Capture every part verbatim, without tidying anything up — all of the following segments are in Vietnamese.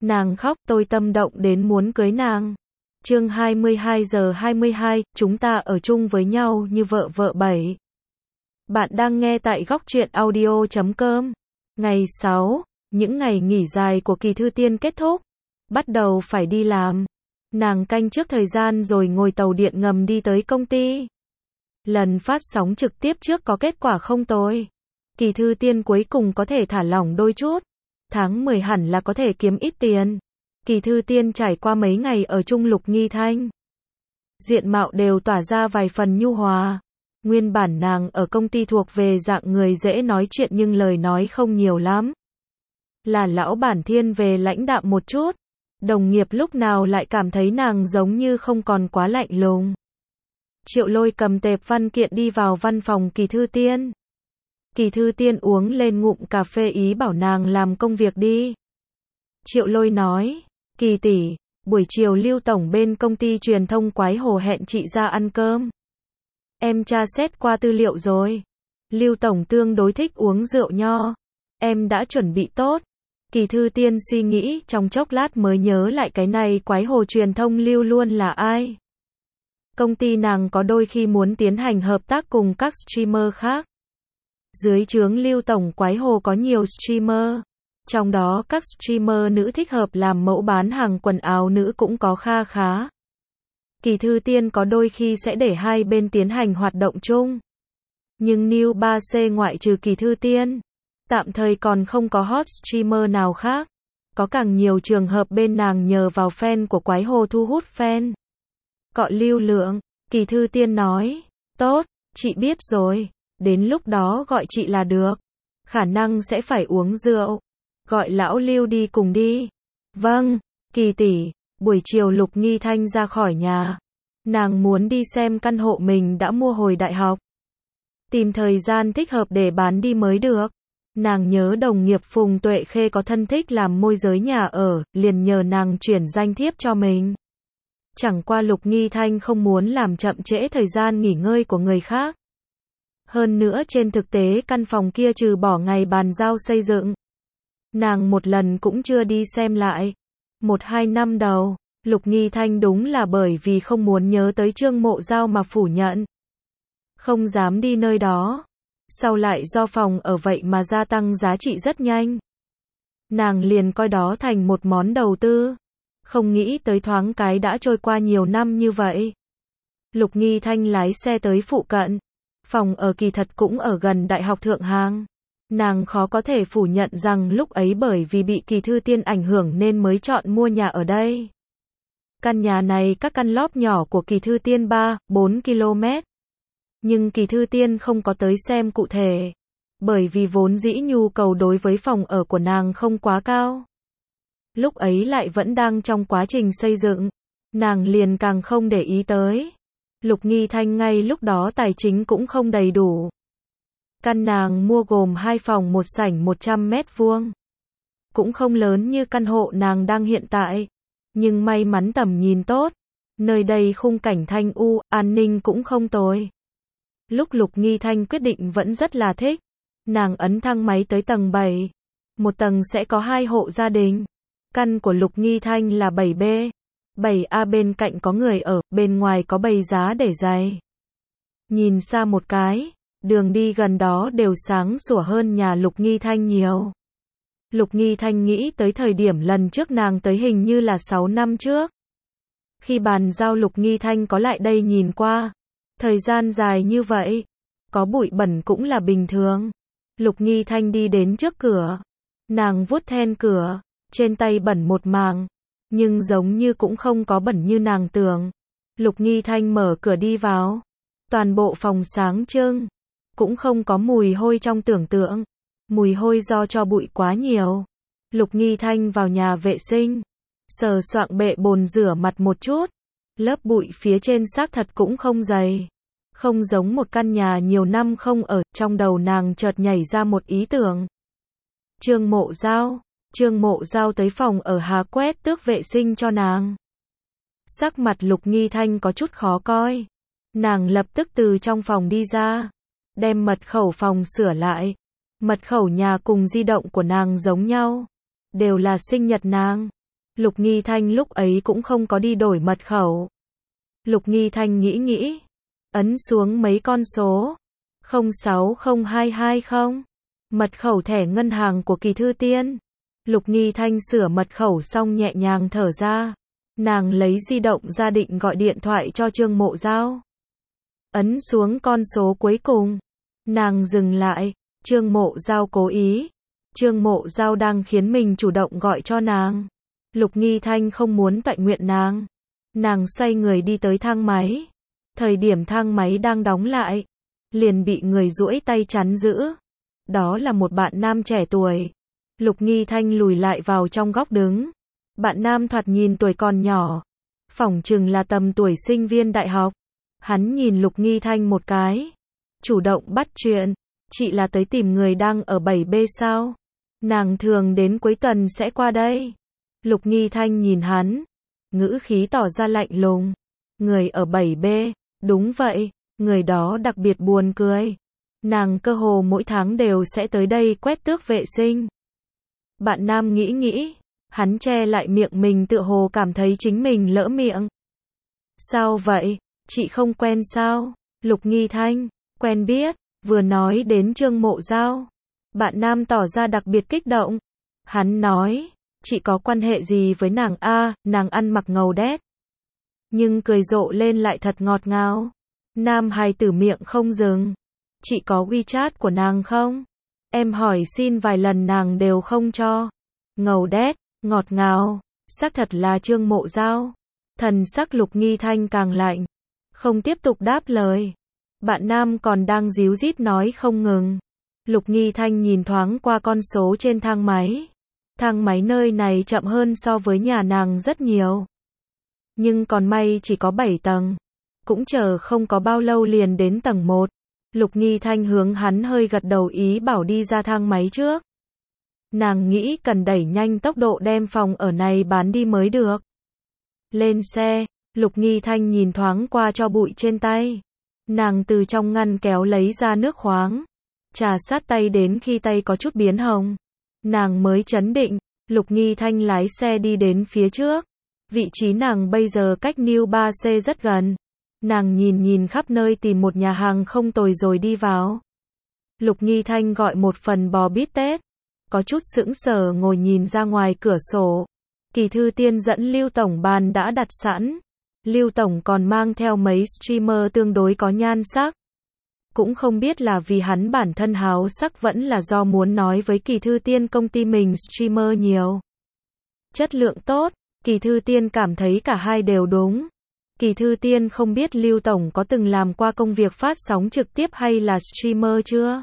Nàng khóc, tôi tâm động đến muốn cưới nàng. Chương hai mươi hai giờ hai mươi hai, chúng ta ở chung với nhau như vợ vợ bảy. Bạn đang nghe tại góc truyện audio chấm com. Ngày sáu, những ngày nghỉ dài của Kỳ Thư Tiên kết thúc. Bắt đầu phải đi làm. Nàng canh trước thời gian rồi ngồi tàu điện ngầm đi tới công ty. Lần phát sóng trực tiếp trước có kết quả không tồi. Kỳ Thư Tiên cuối cùng có thể thả lỏng đôi chút. Tháng mười hẳn là có thể kiếm ít tiền. Kỳ Thư Tiên trải qua mấy ngày ở chung Lục Nghi Thanh. Diện mạo đều tỏa ra vài phần nhu hòa. Nguyên bản nàng ở công ty thuộc về dạng người dễ nói chuyện nhưng lời nói không nhiều lắm. Là lão bản thiên về lãnh đạm một chút. Đồng nghiệp lúc nào lại cảm thấy nàng giống như không còn quá lạnh lùng. Triệu Lôi cầm tệp văn kiện đi vào văn phòng Kỳ Thư Tiên. Kỳ Thư Tiên uống lên ngụm cà phê ý bảo nàng làm công việc đi. Triệu Lôi nói, Kỳ tỷ, buổi chiều Lưu tổng bên công ty truyền thông Quái Hồ hẹn chị ra ăn cơm. Em tra xét qua tư liệu rồi. Lưu tổng tương đối thích uống rượu nho. Em đã chuẩn bị tốt. Kỳ Thư Tiên suy nghĩ trong chốc lát mới nhớ lại cái này Quái Hồ truyền thông Lưu luôn là ai. Công ty nàng có đôi khi muốn tiến hành hợp tác cùng các streamer khác. Dưới trướng Lưu tổng Quái Hồ có nhiều streamer. Trong đó các streamer nữ thích hợp làm mẫu bán hàng quần áo nữ cũng có kha khá. Kỳ Thư Tiên có đôi khi sẽ để hai bên tiến hành hoạt động chung. Nhưng New ba C ngoại trừ Kỳ Thư Tiên, tạm thời còn không có hot streamer nào khác. Có càng nhiều trường hợp bên nàng nhờ vào fan của Quái Hồ thu hút fan. Cọ lưu lượng, Kỳ Thư Tiên nói, tốt, chị biết rồi, đến lúc đó gọi chị là được. Khả năng sẽ phải uống rượu. Gọi lão Lưu đi cùng đi. Vâng, Kỳ tỷ. Buổi chiều Lục Nghi Thanh ra khỏi nhà. Nàng muốn đi xem căn hộ mình đã mua hồi đại học. Tìm thời gian thích hợp để bán đi mới được. Nàng nhớ đồng nghiệp Phùng Tuệ Khê có thân thích làm môi giới nhà ở, liền nhờ nàng chuyển danh thiếp cho mình. Chẳng qua Lục Nghi Thanh không muốn làm chậm trễ thời gian nghỉ ngơi của người khác. Hơn nữa trên thực tế căn phòng kia trừ bỏ ngày bàn giao xây dựng, nàng một lần cũng chưa đi xem lại. Một hai năm đầu, Lục Nghi Thanh đúng là bởi vì không muốn nhớ tới Trương Mộ Giao mà phủ nhận. Không dám đi nơi đó. Sau lại do phòng ở vậy mà gia tăng giá trị rất nhanh. Nàng liền coi đó thành một món đầu tư. Không nghĩ tới thoáng cái đã trôi qua nhiều năm như vậy. Lục Nghi Thanh lái xe tới phụ cận. Phòng ở kỳ thật cũng ở gần Đại học Thượng Hàng. Nàng khó có thể phủ nhận rằng lúc ấy bởi vì bị Kỳ Thư Tiên ảnh hưởng nên mới chọn mua nhà ở đây. Căn nhà này các căn lóp nhỏ của Kỳ Thư Tiên ba, bốn ki lô mét. Nhưng Kỳ Thư Tiên không có tới xem cụ thể. Bởi vì vốn dĩ nhu cầu đối với phòng ở của nàng không quá cao. Lúc ấy lại vẫn đang trong quá trình xây dựng. Nàng liền càng không để ý tới. Lục Nghi Thanh ngay lúc đó tài chính cũng không đầy đủ. Căn nàng mua gồm hai phòng một sảnh một trăm mét vuông. Cũng không lớn như căn hộ nàng đang hiện tại. Nhưng may mắn tầm nhìn tốt. Nơi đây khung cảnh thanh u, an ninh cũng không tồi. Lúc Lục Nghi Thanh quyết định vẫn rất là thích. Nàng ấn thang máy tới tầng bảy. Một tầng sẽ có hai hộ gia đình. Căn của Lục Nghi Thanh là bảy B. bảy A bên cạnh có người ở, bên ngoài có bày giá để giày. Nhìn xa một cái, đường đi gần đó đều sáng sủa hơn nhà Lục Nghi Thanh nhiều. Lục Nghi Thanh nghĩ tới thời điểm lần trước nàng tới hình như là sáu năm trước. Khi bàn giao Lục Nghi Thanh có lại đây nhìn qua. Thời gian dài như vậy, có bụi bẩn cũng là bình thường. Lục Nghi Thanh đi đến trước cửa. Nàng vuốt then cửa, trên tay bẩn một màng. Nhưng giống như cũng không có bẩn như nàng tưởng. Lục Nghi Thanh mở cửa đi vào. Toàn bộ phòng sáng trưng. Cũng không có mùi hôi trong tưởng tượng. Mùi hôi do cho bụi quá nhiều. Lục Nghi Thanh vào nhà vệ sinh. Sờ soạng bệ bồn rửa mặt một chút. Lớp bụi phía trên xác thật cũng không dày. Không giống một căn nhà nhiều năm không ở. Trong đầu nàng chợt nhảy ra một ý tưởng. Trương Mộ Giao. Trương Mộ Giao tới phòng ở Hà quét tước vệ sinh cho nàng. Sắc mặt Lục Nghi Thanh có chút khó coi. Nàng lập tức từ trong phòng đi ra. Đem mật khẩu phòng sửa lại. Mật khẩu nhà cùng di động của nàng giống nhau. Đều là sinh nhật nàng. Lục Nghi Thanh lúc ấy cũng không có đi đổi mật khẩu. Lục Nghi Thanh nghĩ nghĩ, ấn xuống mấy con số. không sáu không hai hai không. Mật khẩu thẻ ngân hàng của Kỳ Thư Tiên. Lục Nghi Thanh sửa mật khẩu xong nhẹ nhàng thở ra. Nàng lấy di động ra định gọi điện thoại cho Trương Mộ Giao. Ấn xuống con số cuối cùng. Nàng dừng lại. Trương Mộ Giao cố ý. Trương Mộ Giao đang khiến mình chủ động gọi cho nàng. Lục Nghi Thanh không muốn toại nguyện nàng. Nàng xoay người đi tới thang máy. Thời điểm thang máy đang đóng lại, liền bị người duỗi tay chắn giữ. Đó là một bạn nam trẻ tuổi. Lục Nghi Thanh lùi lại vào trong góc đứng. Bạn nam thoạt nhìn tuổi còn nhỏ, phỏng chừng là tầm tuổi sinh viên đại học. Hắn nhìn Lục Nghi Thanh một cái, chủ động bắt chuyện. Chị là tới tìm người đang ở bảy B sao? Nàng thường đến cuối tuần sẽ qua đây. Lục Nghi Thanh nhìn hắn, ngữ khí tỏ ra lạnh lùng. Người ở bảy B, đúng vậy, người đó đặc biệt buồn cười. Nàng cơ hồ mỗi tháng đều sẽ tới đây quét tước vệ sinh. Bạn nam nghĩ nghĩ, hắn che lại miệng mình tựa hồ cảm thấy chính mình lỡ miệng. Sao vậy, chị không quen sao? Lục Nghi Thanh, quen biết, vừa nói đến Trương Mộ Giao. Bạn nam tỏ ra đặc biệt kích động. Hắn nói, chị có quan hệ gì với nàng a? À, nàng ăn mặc ngầu đét. Nhưng cười rộ lên lại thật ngọt ngào. Nam hài tử miệng không dừng. Chị có WeChat của nàng không? Em hỏi xin vài lần nàng đều không cho. Ngầu đét, ngọt ngào, xác thật là Trương Mộ Giao. Thần sắc Lục Nghi Thanh càng lạnh, không tiếp tục đáp lời. Bạn nam còn đang díu dít nói không ngừng. Lục Nghi Thanh nhìn thoáng qua con số trên thang máy. Thang máy nơi này chậm hơn so với nhà nàng rất nhiều. Nhưng còn may chỉ có bảy tầng. Cũng chờ không có bao lâu liền đến tầng một. Lục Nghi Thanh hướng hắn hơi gật đầu ý bảo đi ra thang máy trước. Nàng nghĩ cần đẩy nhanh tốc độ đem phòng ở này bán đi mới được. Lên xe, Lục Nghi Thanh nhìn thoáng qua cho bụi trên tay. Nàng từ trong ngăn kéo lấy ra nước khoáng. Trà sát tay đến khi tay có chút biến hồng. Nàng mới chấn định. Lục Nghi Thanh lái xe đi đến phía trước. Vị trí nàng bây giờ cách New ba C rất gần. Nàng nhìn nhìn khắp nơi tìm một nhà hàng không tồi rồi đi vào. Lục Nghi Thanh gọi một phần bò bít tết. Có chút sững sờ ngồi nhìn ra ngoài cửa sổ. Kỳ Thư Tiên dẫn Lưu Tổng bàn đã đặt sẵn. Lưu Tổng còn mang theo mấy streamer tương đối có nhan sắc. Cũng không biết là vì hắn bản thân háo sắc vẫn là do muốn nói với Kỳ Thư Tiên công ty mình streamer nhiều. Chất lượng tốt, Kỳ Thư Tiên cảm thấy cả hai đều đúng. Kỳ Thư Tiên không biết Lưu Tổng có từng làm qua công việc phát sóng trực tiếp hay là streamer chưa?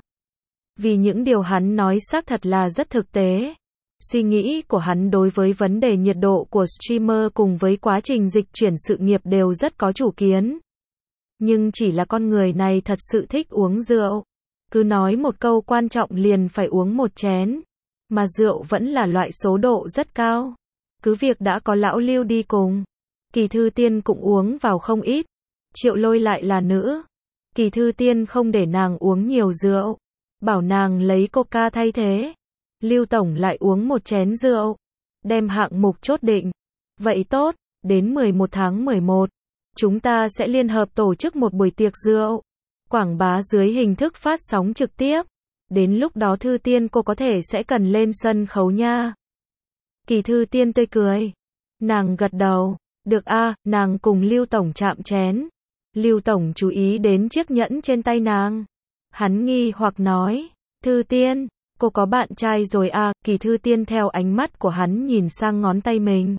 Vì những điều hắn nói xác thật là rất thực tế. Suy nghĩ của hắn đối với vấn đề nhiệt độ của streamer cùng với quá trình dịch chuyển sự nghiệp đều rất có chủ kiến. Nhưng chỉ là con người này thật sự thích uống rượu. Cứ nói một câu quan trọng liền phải uống một chén. Mà rượu vẫn là loại số độ rất cao. Cứ việc đã có lão Lưu đi cùng. Kỳ Thư Tiên cũng uống vào không ít. Triệu Lôi lại là nữ. Kỳ Thư Tiên không để nàng uống nhiều rượu. Bảo nàng lấy coca thay thế. Lưu Tổng lại uống một chén rượu. Đem hạng mục chốt định. Vậy tốt, đến mười một tháng mười một. Chúng ta sẽ liên hợp tổ chức một buổi tiệc rượu. Quảng bá dưới hình thức phát sóng trực tiếp. Đến lúc đó Thư Tiên cô có thể sẽ cần lên sân khấu nha. Kỳ Thư Tiên tươi cười. Nàng gật đầu. Được a, à, nàng cùng Lưu Tổng chạm chén. Lưu Tổng chú ý đến chiếc nhẫn trên tay nàng. Hắn nghi hoặc nói. Thư Tiên, cô có bạn trai rồi à? Kỳ Thư Tiên theo ánh mắt của hắn nhìn sang ngón tay mình.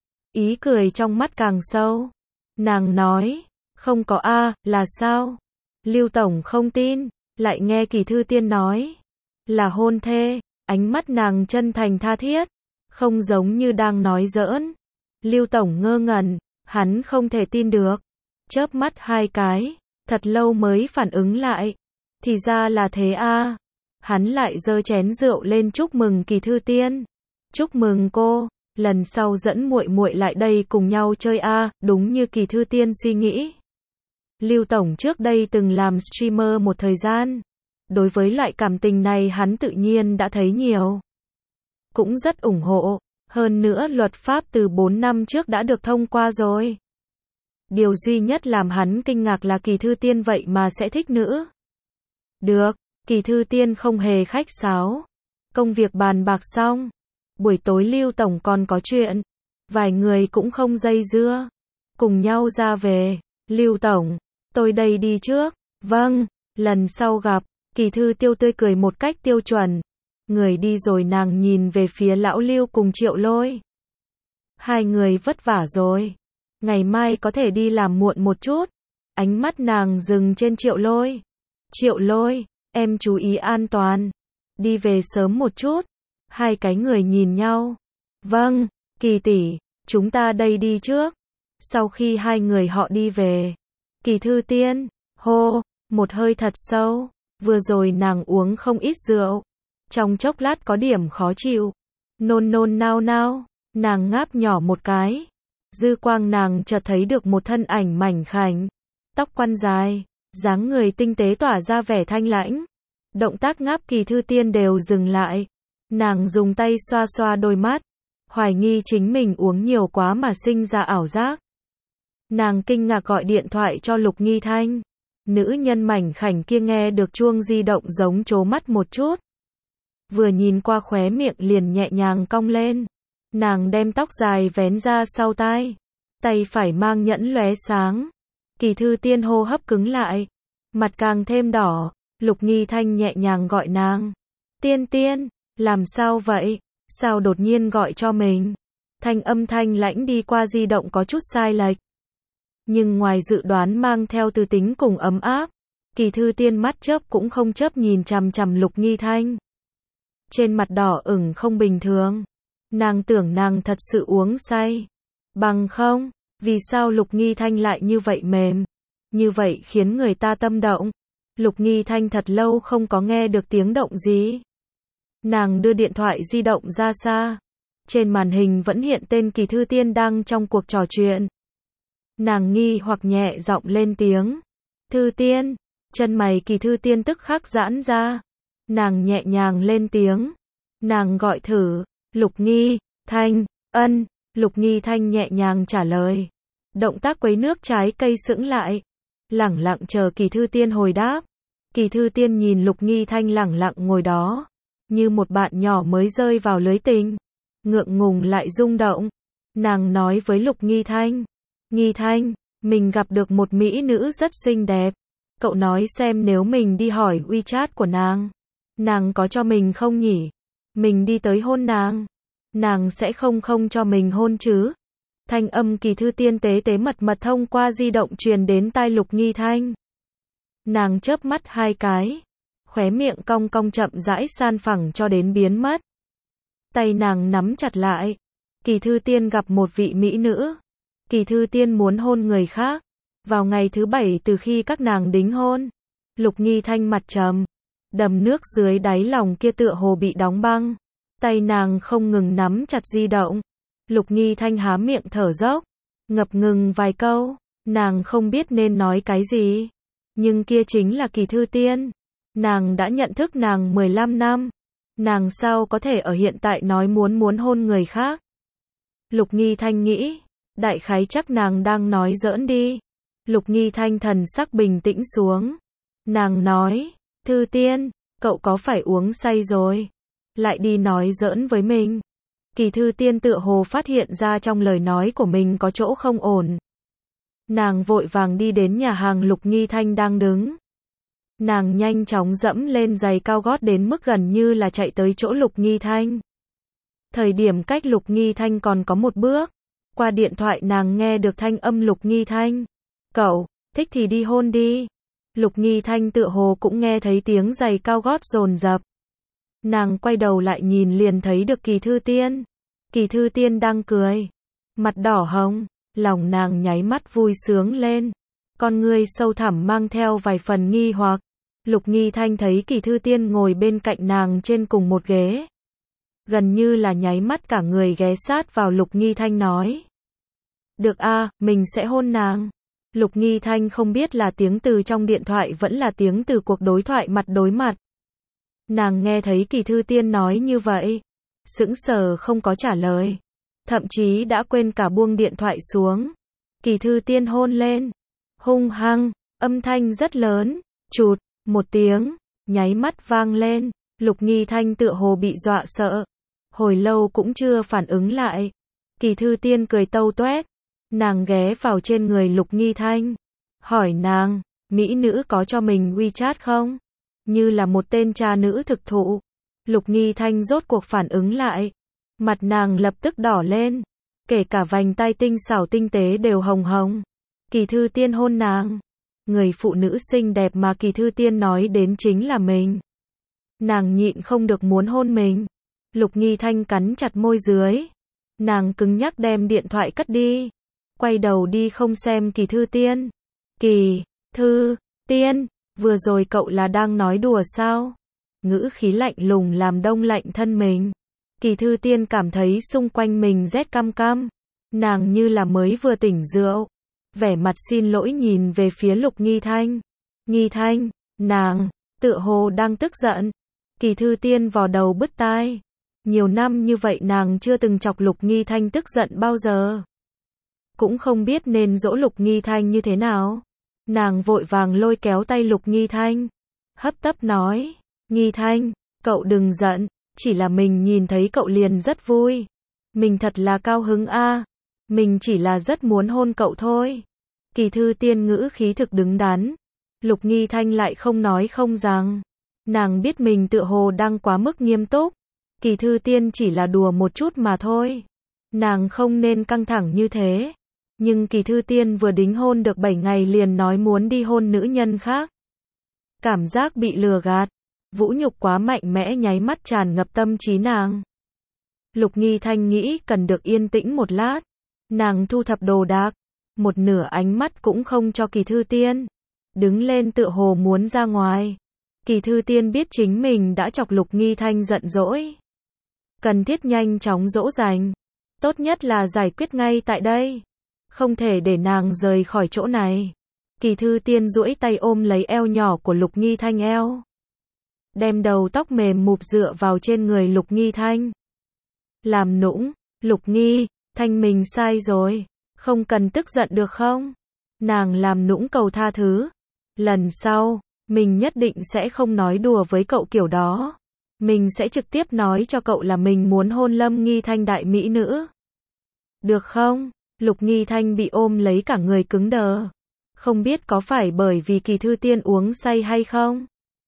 Ý cười trong mắt càng sâu. Nàng nói. Không có a, à, là sao? Lưu Tổng không tin. Lại nghe Kỳ Thư Tiên nói. Là hôn thê. Ánh mắt nàng chân thành tha thiết. Không giống như đang nói giỡn. Lưu Tổng ngơ ngẩn, hắn không thể tin được. Chớp mắt hai cái, thật lâu mới phản ứng lại. Thì ra là thế a. À. Hắn lại giơ chén rượu lên chúc mừng Kỳ Thư Tiên. Chúc mừng cô, lần sau dẫn muội muội lại đây cùng nhau chơi a, à, đúng như Kỳ Thư Tiên suy nghĩ. Lưu Tổng trước đây từng làm streamer một thời gian. Đối với loại cảm tình này hắn tự nhiên đã thấy nhiều. Cũng rất ủng hộ. Hơn nữa luật pháp từ bốn năm trước đã được thông qua rồi. Điều duy nhất làm hắn kinh ngạc là Kỳ Thư Tiên vậy mà sẽ thích nữ. Được, Kỳ Thư Tiên không hề khách sáo. Công việc bàn bạc xong. Buổi tối Lưu Tổng còn có chuyện. Vài người cũng không dây dưa. Cùng nhau ra về. Lưu Tổng, tôi đây đi trước. Vâng, lần sau gặp. Kỳ Thư Tiêu tươi cười một cách tiêu chuẩn. Người đi rồi nàng nhìn về phía lão Lưu cùng Triệu Lôi. Hai người vất vả rồi. Ngày mai có thể đi làm muộn một chút. Ánh mắt nàng dừng trên Triệu Lôi. Triệu Lôi, em chú ý an toàn. Đi về sớm một chút. Hai cái người nhìn nhau. Vâng, Kỳ tỷ, chúng ta đây đi trước. Sau khi hai người họ đi về. Kỳ Thư Tiên, hô, một hơi thật sâu. Vừa rồi nàng uống không ít rượu. Trong chốc lát có điểm khó chịu. Nôn nôn nao nao. Nàng ngáp nhỏ một cái. Dư quang nàng chợt thấy được một thân ảnh mảnh khảnh. Tóc quăn dài. Dáng người tinh tế tỏa ra vẻ thanh lãnh. Động tác ngáp Kỳ Thư Tiên đều dừng lại. Nàng dùng tay xoa xoa đôi mắt. Hoài nghi chính mình uống nhiều quá mà sinh ra ảo giác. Nàng kinh ngạc gọi điện thoại cho Lục Nghi Thanh. Nữ nhân mảnh khảnh kia nghe được chuông di động giống trố mắt một chút. Vừa nhìn qua khóe miệng liền nhẹ nhàng cong lên. Nàng đem tóc dài vén ra sau tai. Tay phải mang nhẫn lóe sáng. Kỳ Thư Tiên hô hấp cứng lại. Mặt càng thêm đỏ. Lục Nghi Thanh nhẹ nhàng gọi nàng. Tiên Tiên, làm sao vậy? Sao đột nhiên gọi cho mình? Thanh âm thanh lãnh đi qua di động có chút sai lệch. Nhưng ngoài dự đoán mang theo tư tính cùng ấm áp. Kỳ Thư Tiên mắt chớp cũng không chớp nhìn chằm chằm Lục Nghi Thanh. Trên mặt đỏ ửng không bình thường. Nàng tưởng nàng thật sự uống say. Bằng không, vì sao Lục Nghi Thanh lại như vậy mềm? Như vậy khiến người ta tâm động. Lục Nghi Thanh thật lâu không có nghe được tiếng động gì. Nàng đưa điện thoại di động ra xa. Trên màn hình vẫn hiện tên Kỳ Thư Tiên đang trong cuộc trò chuyện. Nàng nghi hoặc nhẹ giọng lên tiếng. Thư Tiên, chân mày Kỳ Thư Tiên tức khắc giãn ra. Nàng nhẹ nhàng lên tiếng. Nàng gọi thử. Lục Nghi Thanh, ân. Lục Nghi Thanh nhẹ nhàng trả lời. Động tác quấy nước trái cây sững lại. Lẳng lặng chờ Kỳ Thư Tiên hồi đáp. Kỳ Thư Tiên nhìn Lục Nghi Thanh lẳng lặng ngồi đó. Như một bạn nhỏ mới rơi vào lưới tình. Ngượng ngùng lại rung động. Nàng nói với Lục Nghi Thanh. Nghi Thanh, mình gặp được một mỹ nữ rất xinh đẹp. Cậu nói xem nếu mình đi hỏi WeChat của nàng. Nàng có cho mình không nhỉ? Mình đi tới hôn nàng. Nàng sẽ không không cho mình hôn chứ? Thanh âm Kỳ Thư Tiên tế tế mật mật thông qua di động truyền đến tai Lục Nghi Thanh. Nàng chớp mắt hai cái. Khóe miệng cong cong chậm rãi san phẳng cho đến biến mất. Tay nàng nắm chặt lại. Kỳ Thư Tiên gặp một vị mỹ nữ. Kỳ Thư Tiên muốn hôn người khác. Vào ngày thứ bảy từ khi các nàng đính hôn. Lục Nghi Thanh mặt trầm. Đầm nước dưới đáy lòng kia tựa hồ bị đóng băng. Tay nàng không ngừng nắm chặt di động. Lục Nghi Thanh há miệng thở dốc. Ngập ngừng vài câu. Nàng không biết nên nói cái gì. Nhưng kia chính là Kỳ Thư Tiên. Nàng đã nhận thức nàng mười lăm năm. Nàng sao có thể ở hiện tại nói muốn muốn hôn người khác. Lục Nghi Thanh nghĩ. Đại khái chắc nàng đang nói giỡn đi. Lục Nghi Thanh thần sắc bình tĩnh xuống. Nàng nói. Thư Tiên, cậu có phải uống say rồi? Lại đi nói giỡn với mình. Kỳ Thư Tiên tựa hồ phát hiện ra trong lời nói của mình có chỗ không ổn. Nàng vội vàng đi đến nhà hàng Lục Nghi Thanh đang đứng. Nàng nhanh chóng dẫm lên giày cao gót đến mức gần như là chạy tới chỗ Lục Nghi Thanh. Thời điểm cách Lục Nghi Thanh còn có một bước. Qua điện thoại nàng nghe được thanh âm Lục Nghi Thanh. Cậu, thích thì đi hôn đi. Lục Nghi Thanh tựa hồ cũng nghe thấy tiếng giày cao gót dồn dập. Nàng quay đầu lại nhìn liền thấy được Kỳ Thư Tiên. Kỳ Thư Tiên đang cười. Mặt đỏ hồng, lòng nàng nháy mắt vui sướng lên. Con ngươi sâu thẳm mang theo vài phần nghi hoặc. Lục Nghi Thanh thấy Kỳ Thư Tiên ngồi bên cạnh nàng trên cùng một ghế. Gần như là nháy mắt cả người ghé sát vào Lục Nghi Thanh nói. Được a, mình sẽ hôn nàng. Lục Nghi Thanh không biết là tiếng từ trong điện thoại vẫn là tiếng từ cuộc đối thoại mặt đối mặt. Nàng nghe thấy Kỳ Thư Tiên nói như vậy. sững sờ không có trả lời. Thậm chí đã quên cả buông điện thoại xuống. Kỳ Thư Tiên hôn lên. Hung hăng, âm thanh rất lớn. Chụt, một tiếng, nháy mắt vang lên. Lục Nghi Thanh tựa hồ bị dọa sợ. Hồi lâu cũng chưa phản ứng lại. Kỳ Thư Tiên cười tâu toét. Nàng ghé vào trên người Lục Nghi Thanh. Hỏi nàng, mỹ nữ có cho mình WeChat không? Như là một tên cha nữ thực thụ. Lục Nghi Thanh rốt cuộc phản ứng lại. Mặt nàng lập tức đỏ lên. Kể cả vành tai tinh xảo tinh tế đều hồng hồng. Kỳ Thư Tiên hôn nàng. Người phụ nữ xinh đẹp mà Kỳ Thư Tiên nói đến chính là mình. Nàng nhịn không được muốn hôn mình. Lục Nghi Thanh cắn chặt môi dưới. Nàng cứng nhắc đem điện thoại cất đi. Quay đầu đi không xem Kỳ Thư Tiên. Kỳ Thư Tiên, vừa rồi cậu là đang nói đùa sao? Ngữ khí lạnh lùng làm đông lạnh thân mình. Kỳ Thư Tiên cảm thấy xung quanh mình rét căm căm. Nàng như là mới vừa tỉnh rượu. Vẻ mặt xin lỗi nhìn về phía Lục Nghi Thanh. Nghi Thanh, nàng, tựa hồ đang tức giận. Kỳ Thư Tiên vò đầu bứt tai. Nhiều năm như vậy nàng chưa từng chọc Lục Nghi Thanh tức giận bao giờ. Cũng không biết nên dỗ Lục Nghi Thanh như thế nào. Nàng vội vàng lôi kéo tay Lục Nghi Thanh. Hấp tấp nói. Nghi Thanh, cậu đừng giận. Chỉ là mình nhìn thấy cậu liền rất vui. Mình thật là cao hứng a. Mình chỉ là rất muốn hôn cậu thôi. Kỳ Thư Tiên ngữ khí thực đứng đắn. Lục Nghi Thanh lại không nói không rằng. Nàng biết mình tựa hồ đang quá mức nghiêm túc. Kỳ Thư Tiên chỉ là đùa một chút mà thôi. Nàng không nên căng thẳng như thế. Nhưng Kỳ Thư Tiên vừa đính hôn được bảy ngày liền nói muốn đi hôn nữ nhân khác. Cảm giác bị lừa gạt, vũ nhục quá mạnh mẽ nháy mắt tràn ngập tâm trí nàng. Lục Nghi Thanh nghĩ cần được yên tĩnh một lát. Nàng thu thập đồ đạc, một nửa ánh mắt cũng không cho Kỳ Thư Tiên. Đứng lên tựa hồ muốn ra ngoài. Kỳ Thư Tiên biết chính mình đã chọc Lục Nghi Thanh giận dỗi. Cần thiết nhanh chóng dỗ dành. Tốt nhất là giải quyết ngay tại đây. Không thể để nàng rời khỏi chỗ này. Kỳ Thư Tiên duỗi tay ôm lấy eo nhỏ của Lục Nghi Thanh eo. Đem đầu tóc mềm mụp dựa vào trên người Lục Nghi Thanh. Làm nũng, Lục Nghi Thanh mình sai rồi. Không cần tức giận được không? Nàng làm nũng cầu tha thứ. Lần sau, mình nhất định sẽ không nói đùa với cậu kiểu đó. Mình sẽ trực tiếp nói cho cậu là mình muốn hôn Lâm Nghi Thanh đại mỹ nữ. Được không? Lục Nghi Thanh bị ôm lấy cả người cứng đờ. Không biết có phải bởi vì Kỳ Thư Tiên uống say hay không?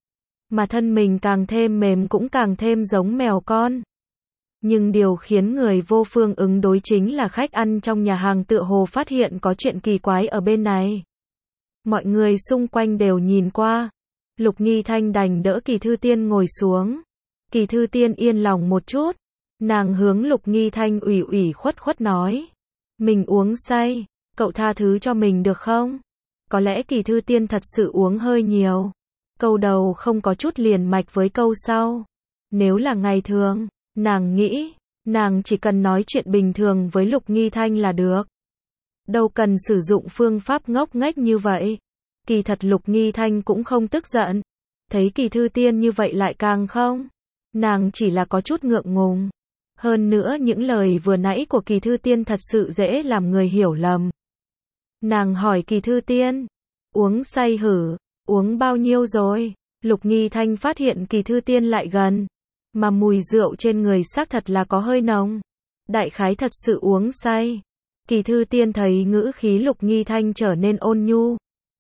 Mà thân mình càng thêm mềm cũng càng thêm giống mèo con. Nhưng điều khiến người vô phương ứng đối chính là khách ăn trong nhà hàng tựa hồ phát hiện có chuyện kỳ quái ở bên này. Mọi người xung quanh đều nhìn qua. Lục Nghi Thanh đành đỡ Kỳ Thư Tiên ngồi xuống. Kỳ Thư Tiên yên lòng một chút. Nàng hướng Lục Nghi Thanh ủy ủy khuất khuất nói. Mình uống say, cậu tha thứ cho mình được không? Có lẽ Kỳ Thư Tiên thật sự uống hơi nhiều. Câu đầu không có chút liền mạch với câu sau. Nếu là ngày thường, nàng nghĩ, nàng chỉ cần nói chuyện bình thường với Lục Nghi Thanh là được. Đâu cần sử dụng phương pháp ngốc nghếch như vậy. Kỳ thật Lục Nghi Thanh cũng không tức giận. Thấy Kỳ Thư Tiên như vậy lại càng không. Nàng chỉ là có chút ngượng ngùng. Hơn nữa những lời vừa nãy của Kỳ Thư Tiên thật sự dễ làm người hiểu lầm. Nàng hỏi Kỳ Thư Tiên. Uống say hử, uống bao nhiêu rồi? Lục Nghi Thanh phát hiện Kỳ Thư Tiên lại gần. Mà mùi rượu trên người xác thật là có hơi nồng. Đại khái thật sự uống say. Kỳ Thư Tiên thấy ngữ khí Lục Nghi Thanh trở nên ôn nhu.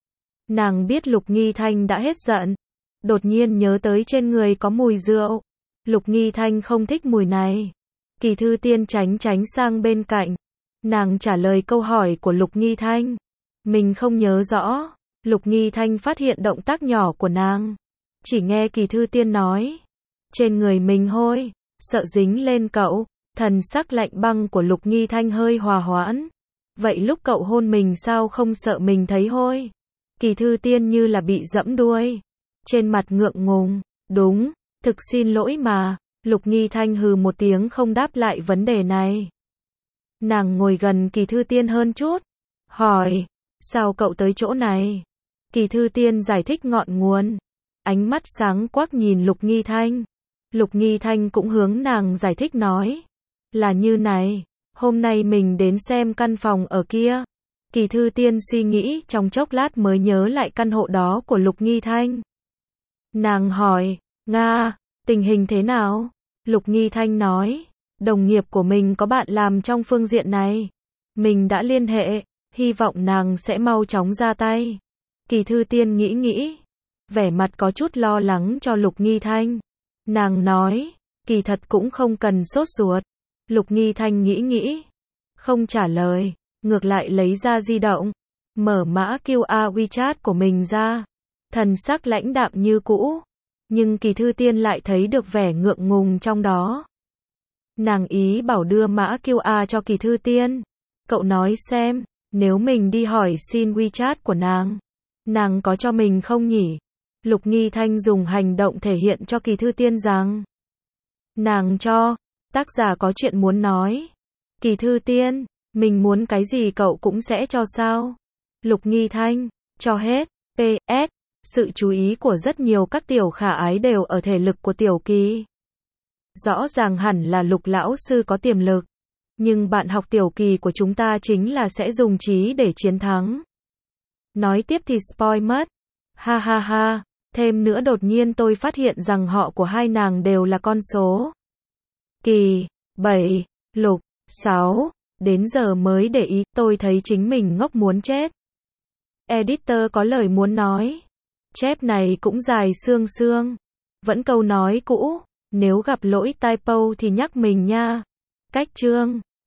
Nàng biết Lục Nghi Thanh đã hết giận. Đột nhiên nhớ tới trên người có mùi rượu. Lục Nghi Thanh không thích mùi này. Kỳ Thư Tiên tránh tránh sang bên cạnh. Nàng trả lời câu hỏi của Lục Nghi Thanh. Mình không nhớ rõ. Lục Nghi Thanh phát hiện động tác nhỏ của nàng. Chỉ nghe Kỳ Thư Tiên nói. Trên người mình hôi, sợ dính lên cậu. Thần sắc lạnh băng của Lục Nghi Thanh hơi hòa hoãn. Vậy lúc cậu hôn mình sao không sợ mình thấy hôi? Kỳ Thư Tiên như là bị dẫm đuôi. Trên mặt ngượng ngùng. Đúng, thực xin lỗi mà. Lục Nghi Thanh hừ một tiếng không đáp lại vấn đề này. Nàng ngồi gần Kỳ Thư Tiên hơn chút. Hỏi, sao cậu tới chỗ này? Kỳ Thư Tiên giải thích ngọn nguồn. Ánh mắt sáng quắc nhìn Lục Nghi Thanh. Lục Nghi Thanh cũng hướng nàng giải thích nói. Là như này, hôm nay mình đến xem căn phòng ở kia. Kỳ Thư Tiên suy nghĩ trong chốc lát mới nhớ lại căn hộ đó của Lục Nghi Thanh. Nàng hỏi, Nga, tình hình thế nào? Lục Nghi Thanh nói, đồng nghiệp của mình có bạn làm trong phương diện này. Mình đã liên hệ, hy vọng nàng sẽ mau chóng ra tay. Kỳ Thư Tiên nghĩ nghĩ, vẻ mặt có chút lo lắng cho Lục Nghi Thanh. Nàng nói, kỳ thật cũng không cần sốt ruột. Lục Nghi Thanh nghĩ nghĩ, không trả lời, ngược lại lấy ra di động, mở mã quy rờ WeChat của mình ra, thần sắc lãnh đạm như cũ, nhưng Kỳ Thư Tiên lại thấy được vẻ ngượng ngùng trong đó. Nàng ý bảo đưa mã quy rờ cho Kỳ Thư Tiên, cậu nói xem, nếu mình đi hỏi xin WeChat của nàng, nàng có cho mình không nhỉ? Lục Nghi Thanh dùng hành động thể hiện cho Kỳ Thư Tiên rằng nàng cho, tác giả có chuyện muốn nói. Kỳ Thư Tiên, mình muốn cái gì cậu cũng sẽ cho sao? Lục Nghi Thanh, cho hết. pê ét, sự chú ý của rất nhiều các tiểu khả ái đều ở thể lực của Tiểu Kỳ. Rõ ràng hẳn là Lục lão sư có tiềm lực, nhưng bạn học Tiểu Kỳ của chúng ta chính là sẽ dùng trí để chiến thắng. Nói tiếp thì spoil mất. Ha ha ha, thêm nữa đột nhiên tôi phát hiện rằng họ của hai nàng đều là con số. Kỳ, bảy, Lục, sáu, đến giờ mới để ý, tôi thấy chính mình ngốc muốn chết. Editor có lời muốn nói. Chép này cũng dài xương xương. Vẫn câu nói cũ, nếu gặp lỗi typo thì nhắc mình nha. Cách chương